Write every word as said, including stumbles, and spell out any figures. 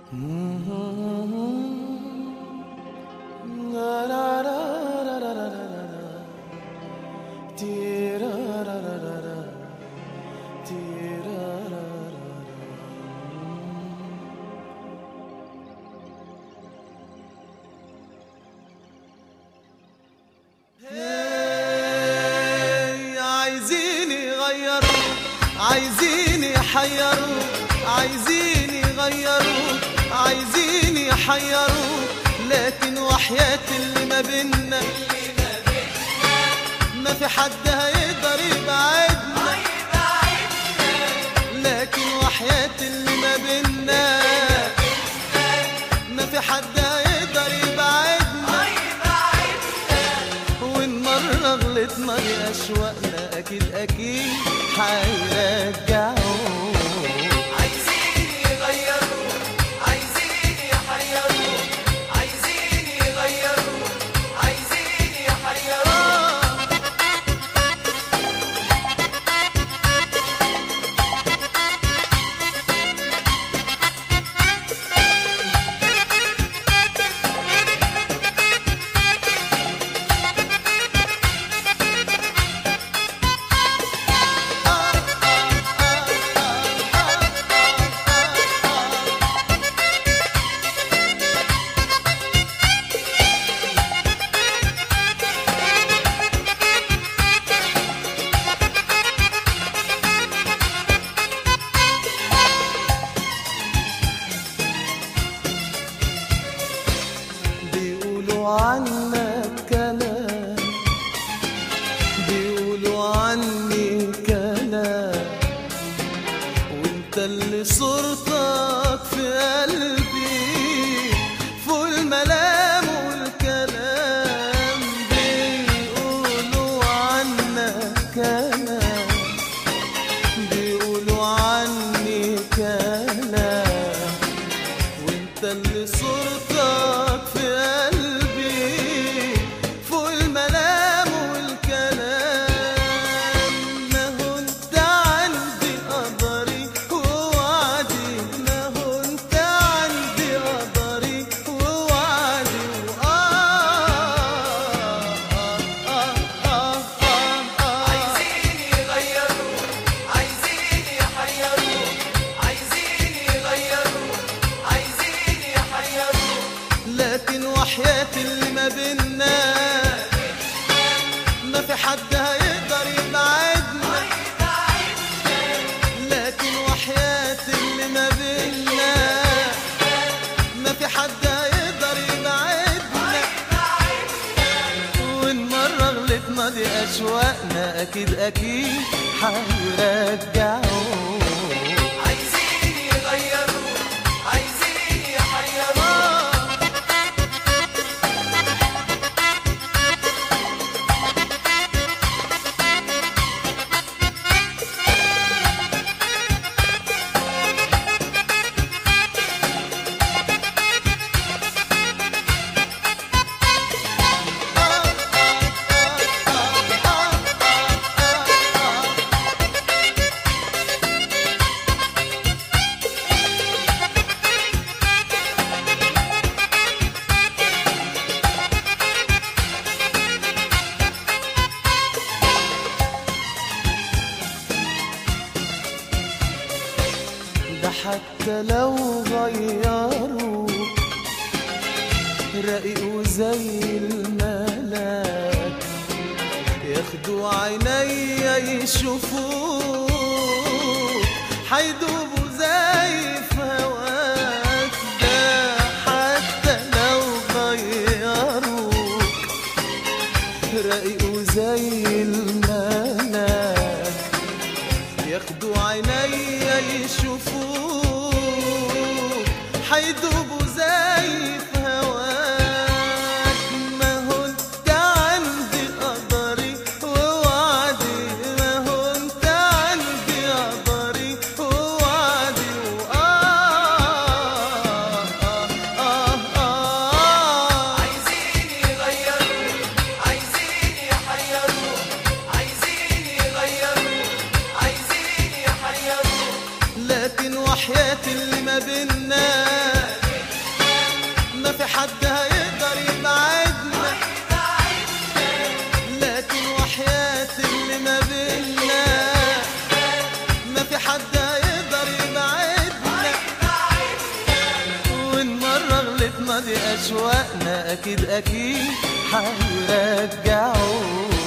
عايزين يغيروا، عايزين يحيروا، عايزين يغيروا، عايزين يحيروا، لكن وحياة اللي ما بينا ما في حد هيقدر يبعدنا، لكن وحياة اللي ما بينا ما في حد هيقدر يبعدنا، وإن مرة غلطنا لأشواقنا أكيد أكيد هيرجعوا. عنك كلام، بيقولوا عني كلام، وانت اللي صورتك في قلبي فوق الملام والكلام، بيقولوا عنك كلام، بيقولوا عني كلام، وانت اللي صورتك في قلبي لكن وحياة اللي ما بينا ما في حد هيقدر يبعدنا، لكن وحياة اللي ما بينا ما في حد هيقدر يبعدنا، وإن مرة غلطنا دي أشواقنا أكيد أكيد هيرجعوا. ده حتى لو غيروا رقيقوا زي الملاك، ياخدوا عينيا يشوفوك حيدوبوا زي في هواك، ده حتى لو غيروك رقيقوا زي الملاك، ياخدوا عينيا يشوفوك حيدوبوا زي في هواك، ما هو انت عندي قدري ووعدي، ما هو انت عندي قدري ووعدي، وآه آه آه آه عايزين يغيروا، عايزين يحيروا، عايزين يغيروا، عايزين يحيروا، لكن وحياة اللي ما بينا حد هيقدر يبعدنا، لكن وحياة اللي ما بينا ما في حد هيقدر يبعدنا. وإن مرة غلطنا دي أشواقنا أكيد أكيد هيرجعوا.